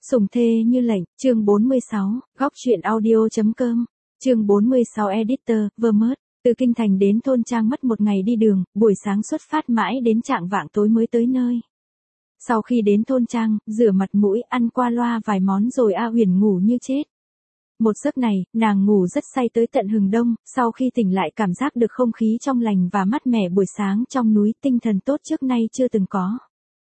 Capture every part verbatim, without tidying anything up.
Sủng thê như lệnh, chương bốn mươi sáu, góc truyện audio.com, chương bốn mươi sáu editor, Vermont, từ kinh thành đến thôn trang mất một ngày đi đường, buổi sáng xuất phát mãi đến trạng vạng tối mới tới nơi. Sau khi đến thôn trang, rửa mặt mũi, ăn qua loa vài món rồi A Huyền ngủ như chết. Một giấc này, nàng ngủ rất say tới tận hừng đông, sau khi tỉnh lại cảm giác được không khí trong lành và mát mẻ buổi sáng trong núi, tinh thần tốt trước nay chưa từng có.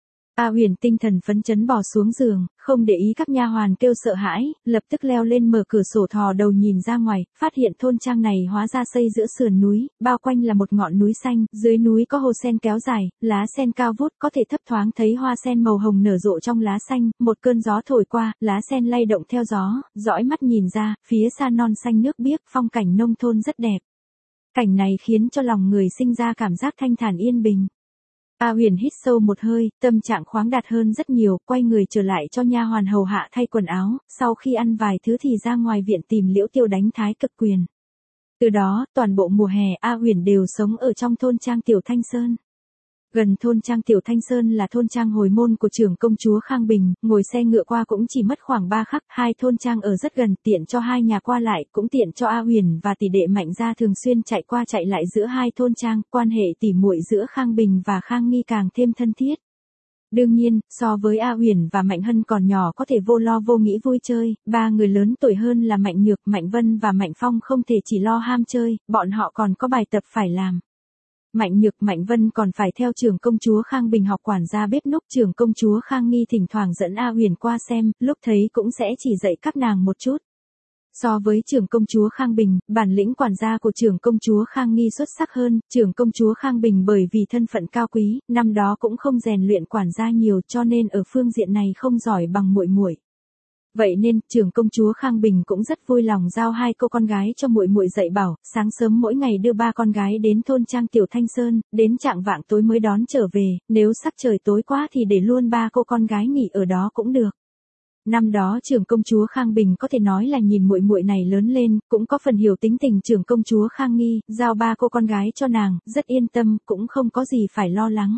A Huyền tinh thần phấn chấn bò xuống giường, không để ý các nha hoàn kêu sợ hãi, lập tức leo lên mở cửa sổ thò đầu nhìn ra ngoài, phát hiện thôn trang này hóa ra xây giữa sườn núi, bao quanh là một ngọn núi xanh, dưới núi có hồ sen kéo dài, lá sen cao vút, có thể thấp thoáng thấy hoa sen màu hồng nở rộ trong lá xanh, một cơn gió thổi qua, lá sen lay động theo gió, dõi mắt nhìn ra, phía xa non xanh nước biếc, phong cảnh nông thôn rất đẹp. Cảnh này khiến cho lòng người sinh ra cảm giác thanh thản yên bình. A Huyền hít sâu một hơi, tâm trạng khoáng đạt hơn rất nhiều, quay người trở lại cho nha hoàn hầu hạ thay quần áo, sau khi ăn vài thứ thì ra ngoài viện tìm Liễu Tiêu đánh thái cực quyền. Từ đó, toàn bộ mùa hè A Huyền đều sống ở trong thôn trang Tiểu Thanh Sơn. Gần thôn trang Tiểu Thanh Sơn là thôn trang hồi môn của trưởng công chúa Khang Bình, ngồi xe ngựa qua cũng chỉ mất khoảng ba khắc, hai thôn trang ở rất gần, tiện cho hai nhà qua lại, cũng tiện cho A Huyền và tỷ đệ Mạnh gia thường xuyên chạy qua chạy lại giữa hai thôn trang, quan hệ tỉ muội giữa Khang Bình và Khang Nghi càng thêm thân thiết. Đương nhiên, so với A Huyền và Mạnh Hân còn nhỏ có thể vô lo vô nghĩ vui chơi, ba người lớn tuổi hơn là Mạnh Nhược, Mạnh Vân và Mạnh Phong không thể chỉ lo ham chơi, bọn họ còn có bài tập phải làm. Mạnh Nhược, Mạnh Vân còn phải theo trưởng công chúa Khang Bình học quản gia bếp núc, trưởng công chúa Khang Nghi thỉnh thoảng dẫn A Huyền qua xem, lúc thấy cũng sẽ chỉ dạy các nàng một chút. So với trưởng công chúa Khang Bình, bản lĩnh quản gia của trưởng công chúa Khang Nghi xuất sắc hơn, trưởng công chúa Khang Bình bởi vì thân phận cao quý, năm đó cũng không rèn luyện quản gia nhiều cho nên ở phương diện này không giỏi bằng muội muội. Vậy nên, trưởng công chúa Khang Bình cũng rất vui lòng giao hai cô con gái cho muội muội dạy bảo, sáng sớm mỗi ngày đưa ba con gái đến thôn trang Tiểu Thanh Sơn, đến trạng vạng tối mới đón trở về, nếu sắc trời tối quá thì để luôn ba cô con gái nghỉ ở đó cũng được. Năm đó trưởng công chúa Khang Bình có thể nói là nhìn muội muội này lớn lên, cũng có phần hiểu tính tình trưởng công chúa Khang Nghi, giao ba cô con gái cho nàng, rất yên tâm, cũng không có gì phải lo lắng.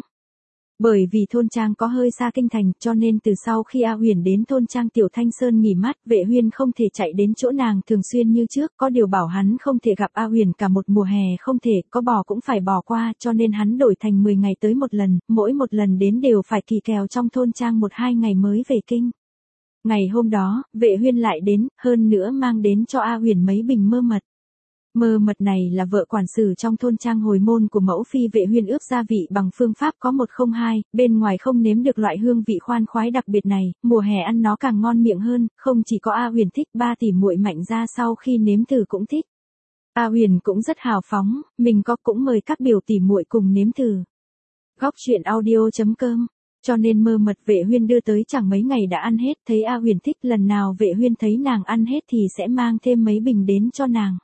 Bởi vì thôn trang có hơi xa kinh thành, cho nên từ sau khi A Huyền đến thôn trang Tiểu Thanh Sơn nghỉ mát, Vệ Huyên không thể chạy đến chỗ nàng thường xuyên như trước, có điều bảo hắn không thể gặp A Huyền cả một mùa hè không thể, có bò cũng phải bò qua, cho nên hắn đổi thành mười ngày tới một lần, mỗi một lần đến đều phải kỳ kèo trong thôn trang một hai ngày mới về kinh. Ngày hôm đó, Vệ Huyên lại đến, hơn nữa mang đến cho A Huyền mấy bình mơ mật. Mơ mật này là vợ quản sự trong thôn trang hồi môn của mẫu phi Vệ Huyên ướp gia vị bằng phương pháp có một không hai, bên ngoài không nếm được loại hương vị khoan khoái đặc biệt này, mùa hè ăn nó càng ngon miệng hơn, không chỉ có A Huyền thích, ba tỷ muội Mạnh gia sau khi nếm thử cũng thích. A Huyền cũng rất hào phóng, mình có cũng mời các biểu tỷ muội cùng nếm thử. Góc truyện audio.com. Cho nên mơ mật Vệ Huyên đưa tới chẳng mấy ngày đã ăn hết, thấy A Huyền thích, lần nào Vệ Huyên thấy nàng ăn hết thì sẽ mang thêm mấy bình đến cho nàng.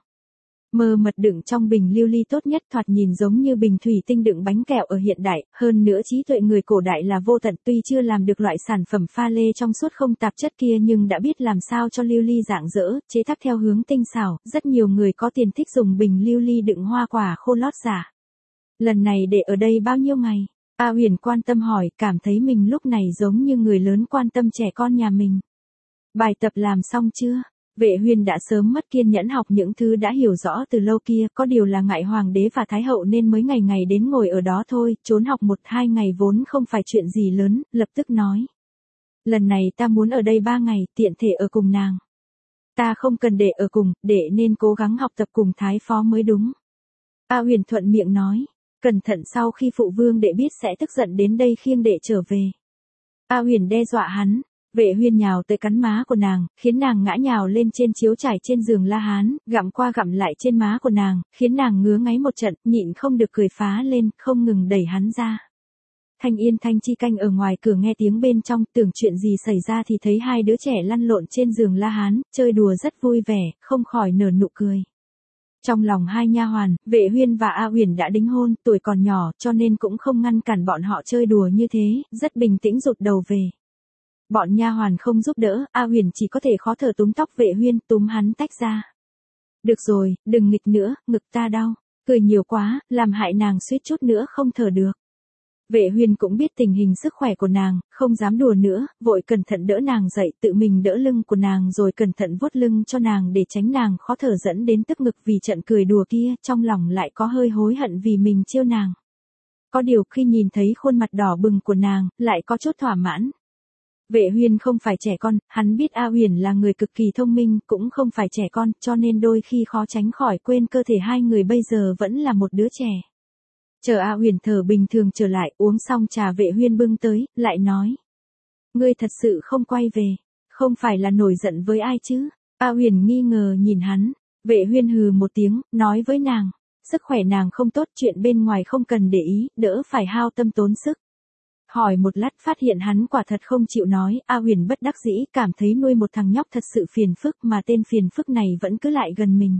Mơ mật đựng trong bình lưu ly tốt nhất, thoạt nhìn giống như bình thủy tinh đựng bánh kẹo ở hiện đại, hơn nữa trí tuệ người cổ đại là vô tận, tuy chưa làm được loại sản phẩm pha lê trong suốt không tạp chất kia nhưng đã biết làm sao cho lưu ly rạng rỡ, chế tác theo hướng tinh xảo, rất nhiều người có tiền thích dùng bình lưu ly đựng hoa quả khô lót giả. Lần này để ở đây bao nhiêu ngày? A Huyền quan tâm hỏi, cảm thấy mình lúc này giống như người lớn quan tâm trẻ con nhà mình. Bài tập làm xong chưa? Vệ Huyên đã sớm mất kiên nhẫn học những thứ đã hiểu rõ từ lâu kia, có điều là ngại hoàng đế và thái hậu nên mới ngày ngày đến ngồi ở đó thôi, trốn học một hai ngày vốn không phải chuyện gì lớn, lập tức nói. Lần này ta muốn ở đây ba ngày, tiện thể ở cùng nàng. Ta không cần để ở cùng, để nên cố gắng học tập cùng thái phó mới đúng. A Huyền thuận miệng nói. Cẩn thận sau khi phụ vương đệ biết sẽ tức giận đến đây khiêng đệ trở về. A Huyền đe dọa hắn. Vệ Huyên nhào tới cắn má của nàng, khiến nàng ngã nhào lên trên chiếu trải trên giường La Hán, gặm qua gặm lại trên má của nàng, khiến nàng ngứa ngáy một trận, nhịn không được cười phá lên, không ngừng đẩy hắn ra. Thanh Yên Thanh Chi canh ở ngoài cửa nghe tiếng bên trong, tưởng chuyện gì xảy ra thì thấy hai đứa trẻ lăn lộn trên giường La Hán, chơi đùa rất vui vẻ, không khỏi nở nụ cười. Trong lòng hai nha hoàn, Vệ Huyên và A Huyền đã đính hôn, tuổi còn nhỏ, cho nên cũng không ngăn cản bọn họ chơi đùa như thế, rất bình tĩnh rụt đầu về. Bọn nha hoàn không giúp đỡ, A Huyền chỉ có thể khó thở túm tóc Vệ Huyên, túm hắn tách ra. Được rồi, đừng nghịch nữa, ngực ta đau, cười nhiều quá, làm hại nàng suýt chút nữa không thở được. Vệ Huyên cũng biết tình hình sức khỏe của nàng, không dám đùa nữa, vội cẩn thận đỡ nàng dậy, tự mình đỡ lưng của nàng rồi cẩn thận vuốt lưng cho nàng để tránh nàng khó thở dẫn đến tức ngực vì trận cười đùa kia, trong lòng lại có hơi hối hận vì mình trêu nàng. Có điều khi nhìn thấy khuôn mặt đỏ bừng của nàng, lại có chút thỏa mãn. Vệ Huyên không phải trẻ con, hắn biết A Uyển là người cực kỳ thông minh, cũng không phải trẻ con, cho nên đôi khi khó tránh khỏi quên cơ thể hai người bây giờ vẫn là một đứa trẻ. Chờ A Uyển thở bình thường trở lại, uống xong trà Vệ Huyên bưng tới, lại nói. Ngươi thật sự không quay về, không phải là nổi giận với ai chứ? A Uyển nghi ngờ nhìn hắn, Vệ Huyên hừ một tiếng, nói với nàng. Sức khỏe nàng không tốt, chuyện bên ngoài không cần để ý, đỡ phải hao tâm tốn sức. Hỏi một lát phát hiện hắn quả thật không chịu nói, A Uyển bất đắc dĩ cảm thấy nuôi một thằng nhóc thật sự phiền phức mà tên phiền phức này vẫn cứ lại gần mình.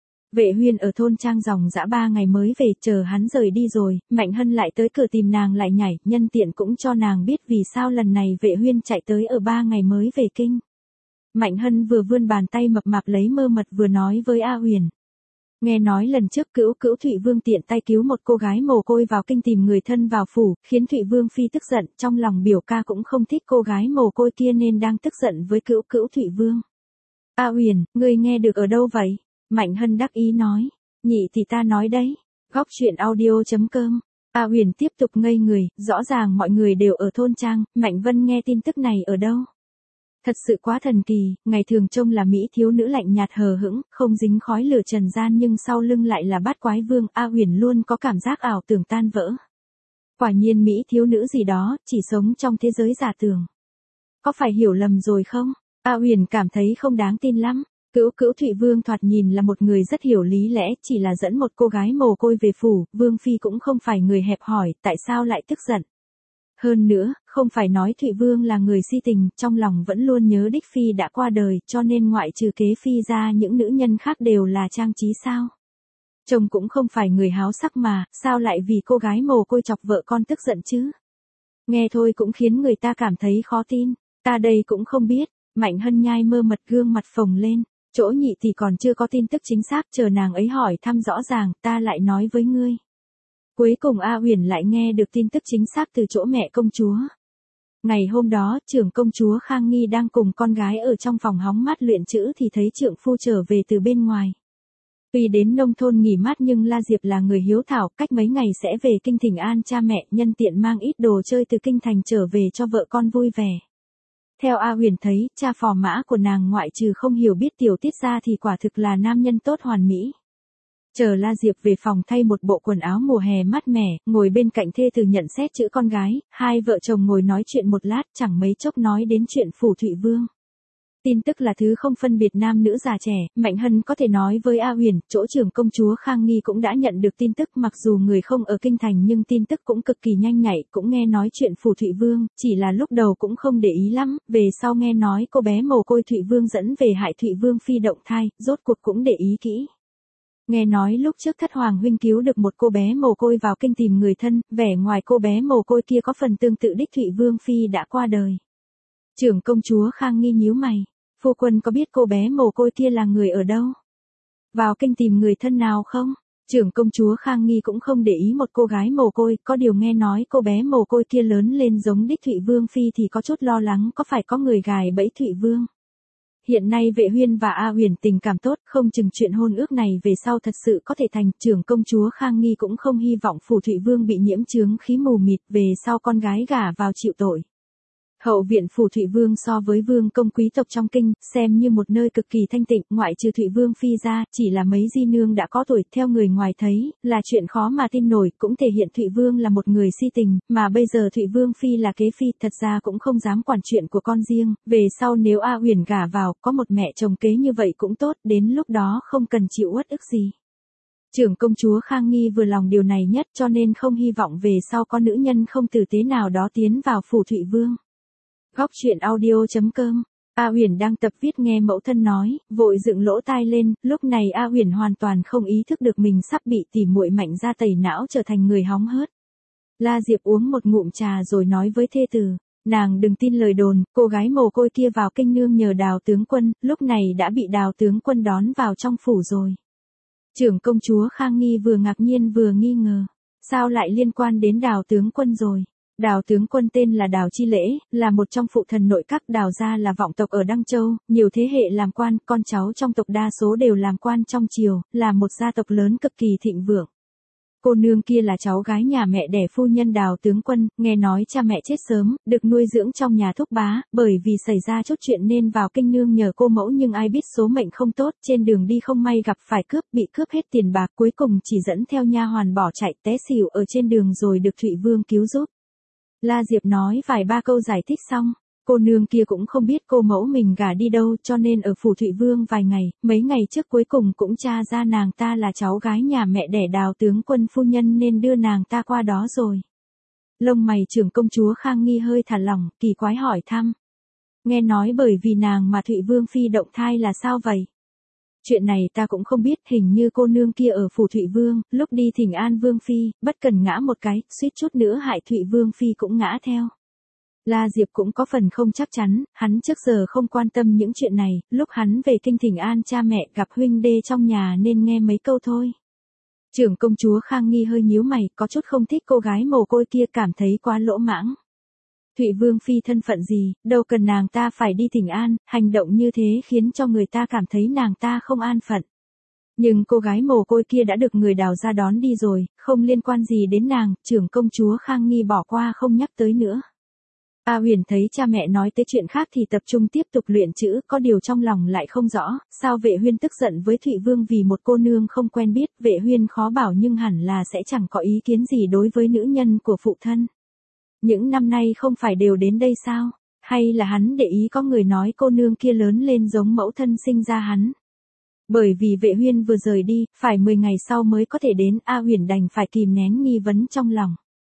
Vệ Huyên ở thôn trang dòng dã ba ngày mới về, chờ hắn rời đi rồi, Mạnh Hân lại tới cửa tìm nàng lại nhảy, nhân tiện cũng cho nàng biết vì sao lần này Vệ Huyên chạy tới ở ba ngày mới về kinh. Mạnh Hân vừa vươn bàn tay mập mạp lấy mơ mật vừa nói với A Uyển. Nghe nói lần trước Cữu Cữu Thụy Vương tiện tay cứu một cô gái mồ côi vào kinh tìm người thân vào phủ, khiến Thụy Vương phi tức giận, trong lòng biểu ca cũng không thích cô gái mồ côi kia nên đang tức giận với Cữu Cữu Thụy Vương. A Uyển, ngươi nghe được ở đâu vậy? Mạnh Hân đắc ý nói. Nhị thì ta nói đấy. Góc truyện audio chấm com. A Uyển tiếp tục ngây người, rõ ràng mọi người đều ở thôn trang, Mạnh Vân nghe tin tức này ở đâu? Thật sự quá thần kỳ, ngày thường trông là mỹ thiếu nữ lạnh nhạt hờ hững, không dính khói lửa trần gian nhưng sau lưng lại là bát quái vương, A Uyển luôn có cảm giác ảo tưởng tan vỡ. Quả nhiên mỹ thiếu nữ gì đó, chỉ sống trong thế giới giả tưởng. Có phải hiểu lầm rồi không? A Uyển cảm thấy không đáng tin lắm. Cữu Cữu Thụy Vương thoạt nhìn là một người rất hiểu lý lẽ, chỉ là dẫn một cô gái mồ côi về phủ, Vương phi cũng không phải người hẹp hòi, tại sao lại tức giận? Hơn nữa, không phải nói Thụy Vương là người si tình, trong lòng vẫn luôn nhớ đích phi đã qua đời, cho nên ngoại trừ kế phi ra những nữ nhân khác đều là trang trí sao? Chồng cũng không phải người háo sắc mà, sao lại vì cô gái mồ côi chọc vợ con tức giận chứ? Nghe thôi cũng khiến người ta cảm thấy khó tin, ta đây cũng không biết. Mạnh Hân nhai mơ mật gương mặt phồng lên, chỗ nhị thì còn chưa có tin tức chính xác, chờ nàng ấy hỏi thăm rõ ràng, ta lại nói với ngươi. Cuối cùng A Uyển lại nghe được tin tức chính xác từ chỗ mẹ công chúa. Ngày hôm đó, trưởng công chúa Khang Nghi đang cùng con gái ở trong phòng hóng mát luyện chữ thì thấy trượng phu trở về từ bên ngoài. Tuy đến nông thôn nghỉ mát nhưng La Diệp là người hiếu thảo, cách mấy ngày sẽ về kinh thỉnh an cha mẹ, nhân tiện mang ít đồ chơi từ kinh thành trở về cho vợ con vui vẻ. Theo A Uyển thấy, cha phò mã của nàng ngoại trừ không hiểu biết tiểu tiết ra thì quả thực là nam nhân tốt hoàn mỹ. Chờ La Diệp về phòng thay một bộ quần áo mùa hè mát mẻ, ngồi bên cạnh thê từ nhận xét chữ con gái, hai vợ chồng ngồi nói chuyện một lát chẳng mấy chốc nói đến chuyện phủ Thụy Vương. Tin tức là thứ không phân biệt nam nữ già trẻ, Mạnh Hân có thể nói với A Uyển, chỗ trưởng công chúa Khang Nghi cũng đã nhận được tin tức, mặc dù người không ở kinh thành nhưng tin tức cũng cực kỳ nhanh nhạy, cũng nghe nói chuyện phủ Thụy Vương, chỉ là lúc đầu cũng không để ý lắm, về sau nghe nói cô bé mồ côi Thụy Vương dẫn về hại Thụy Vương phi động thai, rốt cuộc cũng để ý kỹ. Nghe nói lúc trước Thất Hoàng huynh cứu được một cô bé mồ côi vào kinh tìm người thân, vẻ ngoài cô bé mồ côi kia có phần tương tự đích Thụy Vương phi đã qua đời. Trưởng công chúa Khang Nghi nhíu mày, phu quân có biết cô bé mồ côi kia là người ở đâu? Vào kinh tìm người thân nào không? Trưởng công chúa Khang Nghi cũng không để ý một cô gái mồ côi, có điều nghe nói cô bé mồ côi kia lớn lên giống đích Thụy Vương phi thì có chút lo lắng có phải có người gài bẫy Thụy Vương. Hiện nay Vệ Huyên và A Uyển tình cảm tốt, không chừng chuyện hôn ước này về sau thật sự có thể thành, trưởng công chúa Khang Nghi cũng không hy vọng phủ Thụy Vương bị nhiễm chướng khí mù mịt, về sau con gái gả vào chịu tội. Hậu viện phủ Thụy Vương so với vương công quý tộc trong kinh, xem như một nơi cực kỳ thanh tịnh, ngoại trừ Thụy Vương phi ra, chỉ là mấy di nương đã có tuổi, theo người ngoài thấy, là chuyện khó mà tin nổi, cũng thể hiện Thụy Vương là một người si tình, mà bây giờ Thụy Vương phi là kế phi, thật ra cũng không dám quản chuyện của con riêng, về sau nếu A Uyển gả vào, có một mẹ chồng kế như vậy cũng tốt, đến lúc đó không cần chịu uất ức gì. Trưởng công chúa Khang Nghi vừa lòng điều này nhất cho nên không hy vọng về sau có nữ nhân không tử tế nào đó tiến vào phủ Thụy Vương. Góc truyện audio chấm com. A Uyển đang tập viết nghe mẫu thân nói, vội dựng lỗ tai lên, lúc này A Uyển hoàn toàn không ý thức được mình sắp bị tỉ muội Mạnh gia tẩy não trở thành người hóng hớt. La Diệp uống một ngụm trà rồi nói với thê tử, nàng đừng tin lời đồn, cô gái mồ côi kia vào kinh nương nhờ Đào tướng quân, lúc này đã bị Đào tướng quân đón vào trong phủ rồi. Trưởng công chúa Khang Nghi vừa ngạc nhiên vừa nghi ngờ. Sao lại liên quan đến Đào tướng quân rồi? Đào tướng quân tên là Đào Chi Lễ, là một trong phụ thần nội các Đào gia là vọng tộc ở Đăng Châu, nhiều thế hệ làm quan, con cháu trong tộc đa số đều làm quan trong triều, là một gia tộc lớn cực kỳ thịnh vượng. Cô nương kia là cháu gái nhà mẹ đẻ phu nhân Đào tướng quân, nghe nói cha mẹ chết sớm, được nuôi dưỡng trong nhà thúc bá, bởi vì xảy ra chút chuyện nên vào kinh nương nhờ cô mẫu nhưng ai biết số mệnh không tốt, trên đường đi không may gặp phải cướp, bị cướp hết tiền bạc, cuối cùng chỉ dẫn theo nha hoàn bỏ chạy té xỉu ở trên đường rồi được Thụy Vương cứu giúp. La Diệp nói vài ba câu giải thích xong, cô nương kia cũng không biết cô mẫu mình gả đi đâu cho nên ở phủ Thụy Vương vài ngày, mấy ngày trước cuối cùng cũng tra ra nàng ta là cháu gái nhà mẹ đẻ Đào tướng quân phu nhân nên đưa nàng ta qua đó rồi. Lông mày trưởng công chúa Khang Nghi hơi thả lỏng, kỳ quái hỏi thăm. Nghe nói bởi vì nàng mà Thụy Vương phi động thai là sao vậy? Chuyện này ta cũng không biết, hình như cô nương kia ở phủ Thụy Vương, lúc đi thỉnh an Vương phi, bất cần ngã một cái, suýt chút nữa hại Thụy Vương phi cũng ngã theo. La Diệp cũng có phần không chắc chắn, hắn trước giờ không quan tâm những chuyện này, lúc hắn về kinh thỉnh an cha mẹ gặp huynh đê trong nhà nên nghe mấy câu thôi. Trưởng công chúa Khang Nghi hơi nhíu mày, có chút không thích cô gái mồ côi kia, cảm thấy quá lỗ mãng. Thụy Vương phi thân phận gì, đâu cần nàng ta phải đi thỉnh an, hành động như thế khiến cho người ta cảm thấy nàng ta không an phận. Nhưng cô gái mồ côi kia đã được người Đào ra đón đi rồi, không liên quan gì đến nàng, trưởng công chúa Khang Nghi bỏ qua không nhắc tới nữa. A Huyền thấy cha mẹ nói tới chuyện khác thì tập trung tiếp tục luyện chữ, có điều trong lòng lại không rõ, sao Vệ Huyên tức giận với Thụy Vương vì một cô nương không quen biết, Vệ Huyên khó bảo nhưng hẳn là sẽ chẳng có ý kiến gì đối với nữ nhân của phụ thân. Những năm nay không phải đều đến đây sao? Hay là hắn để ý có người nói cô nương kia lớn lên giống mẫu thân sinh ra hắn? Bởi vì Vệ Huyên vừa rời đi, phải mười ngày sau mới có thể đến, A Huyền đành phải kìm nén nghi vấn trong lòng.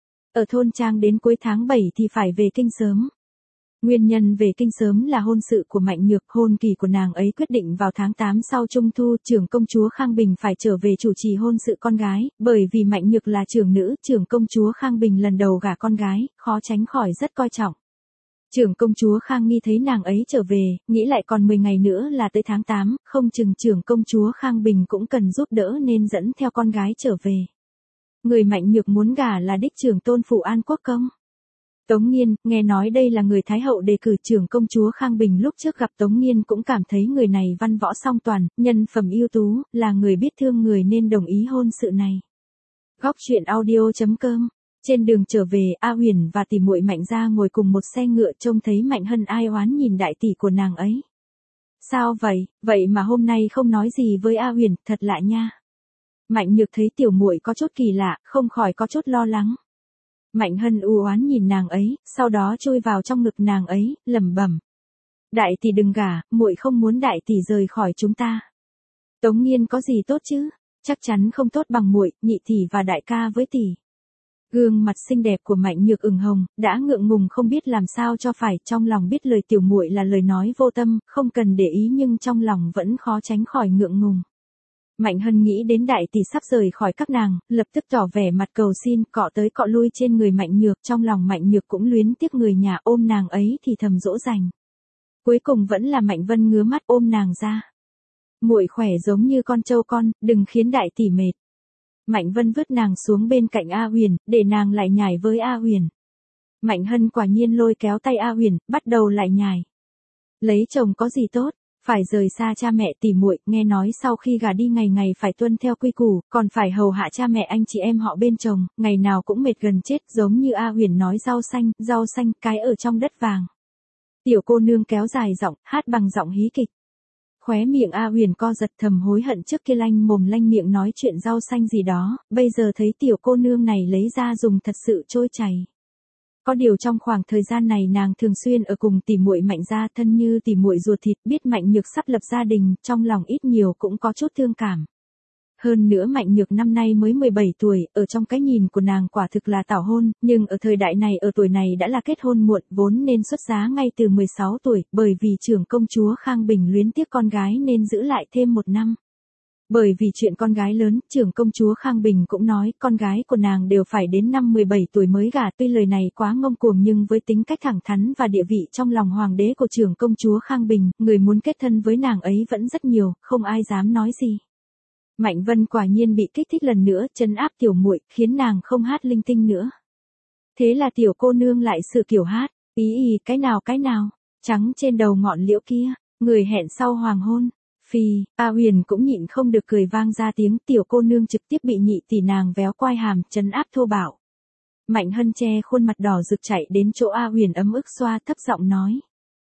Ở thôn trang đến cuối tháng bảy thì phải về kinh sớm. Nguyên nhân về kinh sớm là hôn sự của Mạnh Nhược, hôn kỳ của nàng ấy quyết định vào tháng tám sau Trung Thu, trưởng công chúa Khang Bình phải trở về chủ trì hôn sự con gái, bởi vì Mạnh Nhược là trưởng nữ, trưởng công chúa Khang Bình lần đầu gả con gái, khó tránh khỏi rất coi trọng. Trưởng công chúa Khang Nghi thấy nàng ấy trở về, nghĩ lại còn mười ngày nữa là tới tháng tám, không chừng trưởng công chúa Khang Bình cũng cần giúp đỡ nên dẫn theo con gái trở về. Người Mạnh Nhược muốn gả là đích trưởng tôn phủ An Quốc công. Tống Nghiên, nghe nói đây là người Thái hậu đề cử, trưởng công chúa Khang Bình lúc trước gặp Tống Nghiên cũng cảm thấy người này văn võ song toàn, nhân phẩm ưu tú, là người biết thương người nên đồng ý hôn sự này. Góc truyện audio chấm com. Trên đường trở về, A Huyền và tỷ muội Mạnh gia ngồi cùng một xe ngựa, trông thấy Mạnh Hân ai oán nhìn đại tỷ của nàng ấy. Sao vậy, vậy mà hôm nay không nói gì với A Huyền, thật lạ nha. Mạnh Nhược thấy tiểu muội có chút kỳ lạ, không khỏi có chút lo lắng. Mạnh Hân u oán nhìn nàng ấy, sau đó chui vào trong ngực nàng ấy, lẩm bẩm: "Đại tỷ đừng gả, muội không muốn đại tỷ rời khỏi chúng ta." Tống Nghiên có gì tốt chứ? Chắc chắn không tốt bằng muội, nhị tỷ và đại ca với tỷ. Gương mặt xinh đẹp của Mạnh Nhược ửng hồng, đã ngượng ngùng không biết làm sao cho phải, trong lòng biết lời tiểu muội là lời nói vô tâm, không cần để ý nhưng trong lòng vẫn khó tránh khỏi ngượng ngùng. Mạnh Hân nghĩ đến đại tỷ sắp rời khỏi các nàng, lập tức tỏ vẻ mặt cầu xin, cọ tới cọ lui trên người Mạnh Nhược, trong lòng Mạnh Nhược cũng luyến tiếc người nhà, ôm nàng ấy thì thầm dỗ dành. Cuối cùng vẫn là Mạnh Vân ngứa mắt ôm nàng ra. "Muội khỏe giống như con trâu con, đừng khiến đại tỷ mệt." Mạnh Vân vứt nàng xuống bên cạnh A Huyền, để nàng lại nhảy với A Huyền. Mạnh Hân quả nhiên lôi kéo tay A Huyền, bắt đầu lại nhảy. Lấy chồng có gì tốt? Phải rời xa cha mẹ tỷ muội, nghe nói sau khi gả đi ngày ngày phải tuân theo quy củ, còn phải hầu hạ cha mẹ anh chị em họ bên chồng, ngày nào cũng mệt gần chết, giống như A Huyền nói rau xanh, rau xanh, cái ở trong đất vàng. Tiểu cô nương kéo dài giọng, hát bằng giọng hí kịch. Khóe miệng A Huyền co giật, thầm hối hận trước kia lanh mồm lanh miệng nói chuyện rau xanh gì đó, bây giờ thấy tiểu cô nương này lấy ra dùng thật sự trôi chảy. Có điều trong khoảng thời gian này nàng thường xuyên ở cùng tỷ muội Mạnh gia, thân như tỷ muội ruột thịt, biết Mạnh Nhược sắp lập gia đình, trong lòng ít nhiều cũng có chút thương cảm. Hơn nữa Mạnh Nhược năm nay mới mười bảy tuổi, ở trong cái nhìn của nàng quả thực là tảo hôn, nhưng ở thời đại này ở tuổi này đã là kết hôn muộn, vốn nên xuất giá ngay từ mười sáu tuổi, bởi vì trưởng công chúa Khang Bình luyến tiếc con gái nên giữ lại thêm một năm. Bởi vì chuyện con gái lớn, trưởng công chúa Khang Bình cũng nói, con gái của nàng đều phải đến năm mười bảy tuổi mới gả, tuy lời này quá ngông cuồng nhưng với tính cách thẳng thắn và địa vị trong lòng hoàng đế của trưởng công chúa Khang Bình, người muốn kết thân với nàng ấy vẫn rất nhiều, không ai dám nói gì. Mạnh Vân quả nhiên bị kích thích lần nữa, trấn áp tiểu muội, khiến nàng không hát linh tinh nữa. Thế là tiểu cô nương lại sửa kiểu hát, ý ý cái nào cái nào, trắng trên đầu ngọn liễu kia, người hẹn sau hoàng hôn. Phi, A Huyền cũng nhịn không được cười vang ra tiếng, tiểu cô nương trực tiếp bị nhị tỷ nàng véo quai hàm, trấn áp thô bạo. Mạnh Hân che khuôn mặt đỏ rực chạy đến chỗ A Huyền ấm ức xoa, thấp giọng nói.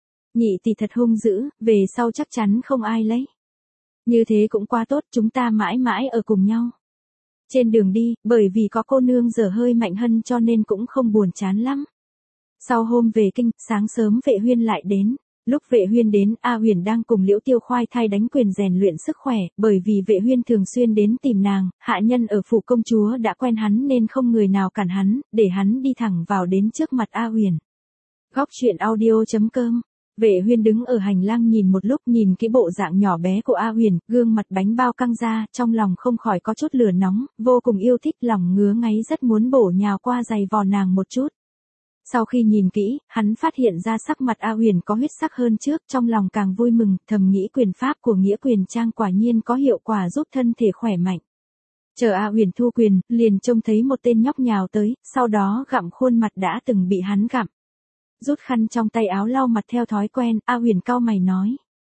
Nhị tỷ thật hung dữ, về sau chắc chắn không ai lấy. Như thế cũng quá tốt, chúng ta mãi mãi ở cùng nhau. Trên đường đi, bởi vì có cô nương dở hơi Mạnh Hân cho nên cũng không buồn chán lắm. Sau hôm về kinh, sáng sớm Vệ Huyên lại đến. Lúc Vệ Huyên đến, A Huyền đang cùng Liễu Tiêu khoai thai đánh quyền rèn luyện sức khỏe, bởi vì Vệ Huyên thường xuyên đến tìm nàng, hạ nhân ở phủ công chúa đã quen hắn nên không người nào cản hắn, để hắn đi thẳng vào đến trước mặt A Huyền. Góc truyện audio chấm com. Vệ Huyên đứng ở hành lang nhìn một lúc, nhìn cái bộ dạng nhỏ bé của A Huyền, gương mặt bánh bao căng ra, trong lòng không khỏi có chút lửa nóng, vô cùng yêu thích, lòng ngứa ngáy rất muốn bổ nhào qua giày vò nàng một chút. Sau khi nhìn kỹ, hắn phát hiện ra sắc mặt A Huyền có huyết sắc hơn trước, trong lòng càng vui mừng, thầm nghĩ quyền pháp của Nghĩa Quyền Trang quả nhiên có hiệu quả giúp thân thể khỏe mạnh. Chờ A Huyền thu quyền, liền trông thấy một tên nhóc nhào tới, sau đó gặm khuôn mặt đã từng bị hắn gặm. Rút khăn trong tay áo lau mặt theo thói quen, A Huyền cau mày nói.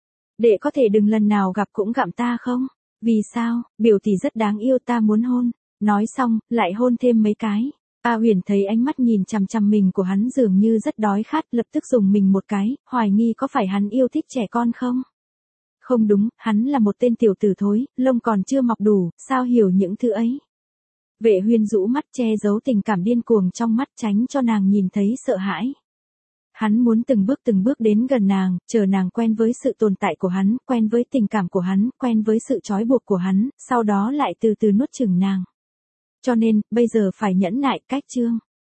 Đệ có thể đừng lần nào gặp cũng gặm ta không? Vì sao? Biểu tỷ rất đáng yêu, ta muốn hôn. Nói xong, lại hôn thêm mấy cái. A Huyền thấy ánh mắt nhìn chằm chằm mình của hắn dường như rất đói khát, lập tức dùng mình một cái, hoài nghi có phải hắn yêu thích trẻ con không? Không đúng, hắn là một tên tiểu tử thối, lông còn chưa mọc đủ, sao hiểu những thứ ấy? Vệ Huyên rũ mắt che giấu tình cảm điên cuồng trong mắt, tránh cho nàng nhìn thấy sợ hãi. Hắn muốn từng bước từng bước đến gần nàng, chờ nàng quen với sự tồn tại của hắn, quen với tình cảm của hắn, quen với sự trói buộc của hắn, sau đó lại từ từ nuốt chửng nàng. Cho nên, bây giờ phải nhẫn nại, cách chương.